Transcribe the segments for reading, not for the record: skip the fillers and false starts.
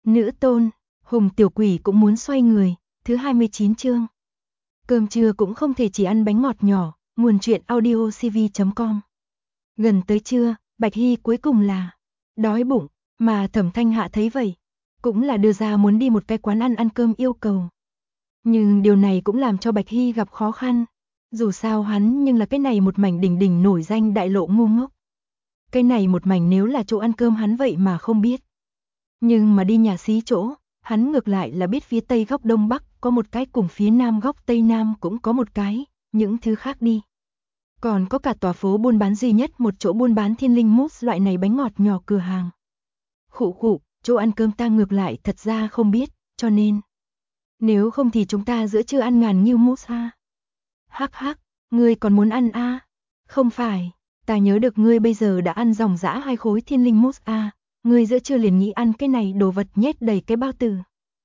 Nữ tôn, Hùng tiểu quỷ cũng muốn xoay người, thứ 29 chương. Cơm trưa cũng không thể chỉ ăn bánh ngọt nhỏ, nguồn truyện audiocv.com. Gần tới trưa, Bạch Hy cuối cùng là đói bụng, mà Thẩm Thanh Hạ thấy vậy, cũng là đưa ra muốn đi một cái quán ăn cơm yêu cầu. Nhưng điều này cũng làm cho Bạch Hy gặp khó khăn, dù sao hắn nhưng là cái này một mảnh đỉnh đỉnh nổi danh đại lộ ngu ngốc. Cái này một mảnh nếu là chỗ ăn cơm hắn vậy mà không biết. Nhưng mà đi nhà xí chỗ, hắn ngược lại là biết phía tây góc đông bắc có một cái cùng phía nam góc tây nam cũng có một cái, những thứ khác đi. Còn có cả tòa phố buôn bán duy nhất một chỗ buôn bán thiên linh mousse loại này bánh ngọt nhỏ cửa hàng. Khụ, chỗ ăn cơm ta ngược lại thật ra không biết, cho nên nếu không thì chúng ta giữa trưa ăn ngàn nghiêu mousse ha. Hắc, ngươi còn muốn ăn a? Không phải, ta nhớ được ngươi bây giờ đã ăn dòng dã 2 khối thiên linh mousse a. Ngươi giữa trưa liền nghĩ ăn cái này đồ vật nhét đầy cái bao tử.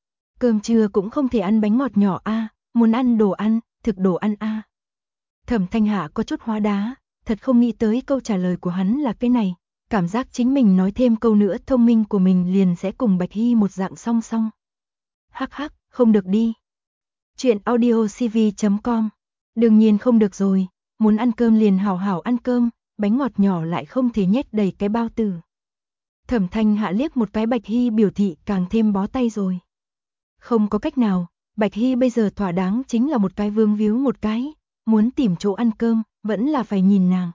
Cơm trưa cũng không thể ăn bánh ngọt nhỏ a, muốn ăn đồ ăn, thực đồ ăn a. Thẩm Thanh Hạ có chút hóa đá, thật không nghĩ tới câu trả lời của hắn là cái này, cảm giác chính mình nói thêm câu nữa thông minh của mình liền sẽ cùng Bạch Hy một dạng song song. Hắc, không được đi. Chuyện audiocv.com. Đương nhiên không được rồi, muốn ăn cơm liền hảo hảo ăn cơm, bánh ngọt nhỏ lại không thể nhét đầy cái bao tử. Thẩm Thanh Hạ liếc một cái Bạch Hy biểu thị càng thêm bó tay rồi. Không có cách nào, Bạch Hy bây giờ thỏa đáng chính là một cái vương víu một cái, muốn tìm chỗ ăn cơm, vẫn là phải nhìn nàng.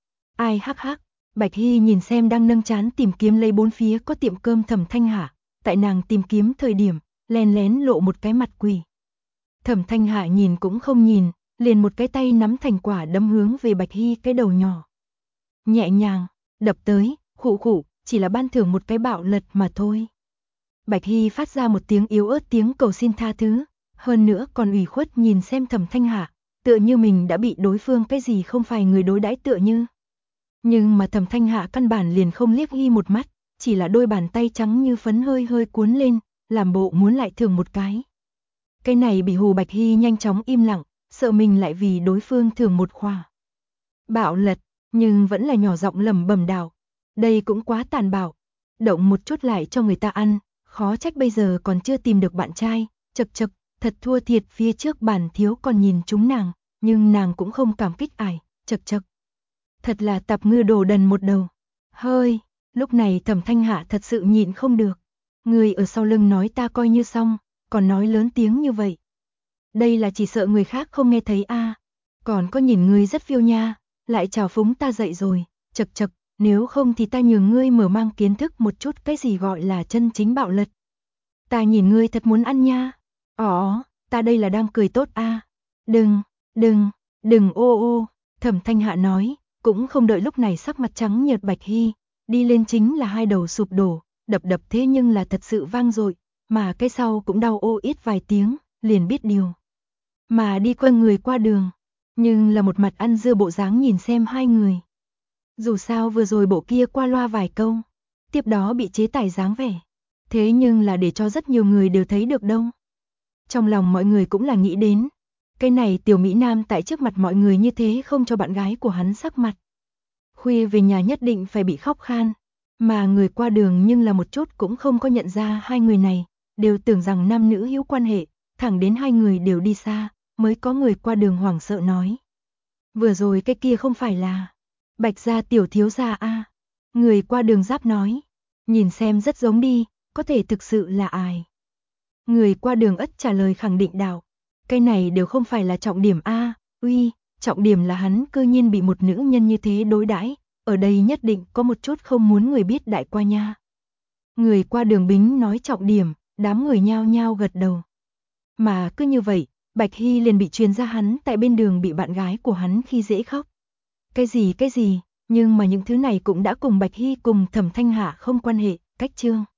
Ai hắc, Bạch Hy nhìn xem đang nâng trán tìm kiếm lấy bốn phía có tiệm cơm Thẩm Thanh Hạ, tại nàng tìm kiếm thời điểm, lén lén lộ một cái mặt quỷ. Thẩm Thanh Hạ nhìn cũng không nhìn, liền một cái tay nắm thành quả đâm hướng về Bạch Hy cái đầu nhỏ. Nhẹ nhàng, đập tới, khụ, chỉ là ban thưởng một cái bạo lật mà thôi. Bạch Hy phát ra một tiếng yếu ớt tiếng cầu xin tha thứ, hơn nữa còn ủy khuất nhìn xem Thẩm Thanh Hạ, tựa như mình đã bị đối phương cái gì không phải người đối đãi tựa như. Nhưng mà Thẩm Thanh Hạ căn bản liền không liếc y một mắt, chỉ là đôi bàn tay trắng như phấn hơi cuốn lên, làm bộ muốn lại thưởng một cái. Cái này bị hù Bạch Hy nhanh chóng im lặng, sợ mình lại vì đối phương thưởng một khỏa. Bạo lật, nhưng vẫn là nhỏ giọng lẩm bẩm đạo. Đây cũng quá tàn bạo, động một chút lại cho người ta ăn, khó trách bây giờ còn chưa tìm được bạn trai, chật, thật thua thiệt phía trước bản thiếu còn nhìn chúng nàng, nhưng nàng cũng không cảm kích ải, chật. Thật là tạp ngư đồ đần một đầu. Hơi, lúc này Thẩm Thanh Hạ thật sự nhịn không được. Người ở sau lưng nói ta coi như xong, còn nói lớn tiếng như vậy. Đây là chỉ sợ người khác không nghe thấy a. Còn có nhìn ngươi rất phiêu nha, lại chào phúng ta dậy rồi, chật, nếu không thì ta nhường ngươi mở mang kiến thức một chút cái gì gọi là chân chính bạo lật. Ta nhìn ngươi thật muốn ăn nha. Ta đây là đang cười tốt a. Đừng ô, Thẩm Thanh Hạ nói, cũng không đợi lúc này sắc mặt trắng nhợt Bạch Hy, đi lên chính là hai đầu sụp đổ, đập thế nhưng là thật sự vang dội, mà cái sau cũng đau ô ít vài tiếng, liền biết điều. Mà đi qua người qua đường, nhưng là một mặt ăn dưa bộ dáng nhìn xem hai người. Dù sao vừa rồi bộ kia qua loa vài câu, tiếp đó bị chế tài dáng vẻ. Thế nhưng là để cho rất nhiều người đều thấy được đâu. Trong lòng mọi người cũng là nghĩ đến, cái này tiểu Mỹ Nam tại trước mặt mọi người như thế không cho bạn gái của hắn sắc mặt. Khuya về nhà nhất định phải bị khóc khan, mà người qua đường nhưng là một chút cũng không có nhận ra hai người này, đều tưởng rằng nam nữ hữu quan hệ, thẳng đến hai người đều đi xa, mới có người qua đường hoảng sợ nói. Vừa rồi cái kia không phải là Bạch gia tiểu thiếu gia a. Người qua đường giáp nói, nhìn xem rất giống đi, có thể thực sự là ai. Người qua đường ất trả lời khẳng định đạo, cái này đều không phải là trọng điểm a, trọng điểm là hắn cơ nhiên bị một nữ nhân như thế đối đãi, ở đây nhất định có một chút không muốn người biết đại qua nha. Người qua đường bính nói trọng điểm, đám người nhao nhao gật đầu. Mà cứ như vậy, Bạch Hy liền bị truyền ra hắn tại bên đường bị bạn gái của hắn khi dễ khóc. Cái gì, nhưng mà những thứ này cũng đã cùng Bạch Hy cùng Thẩm Thanh Hạ không quan hệ, cách chương.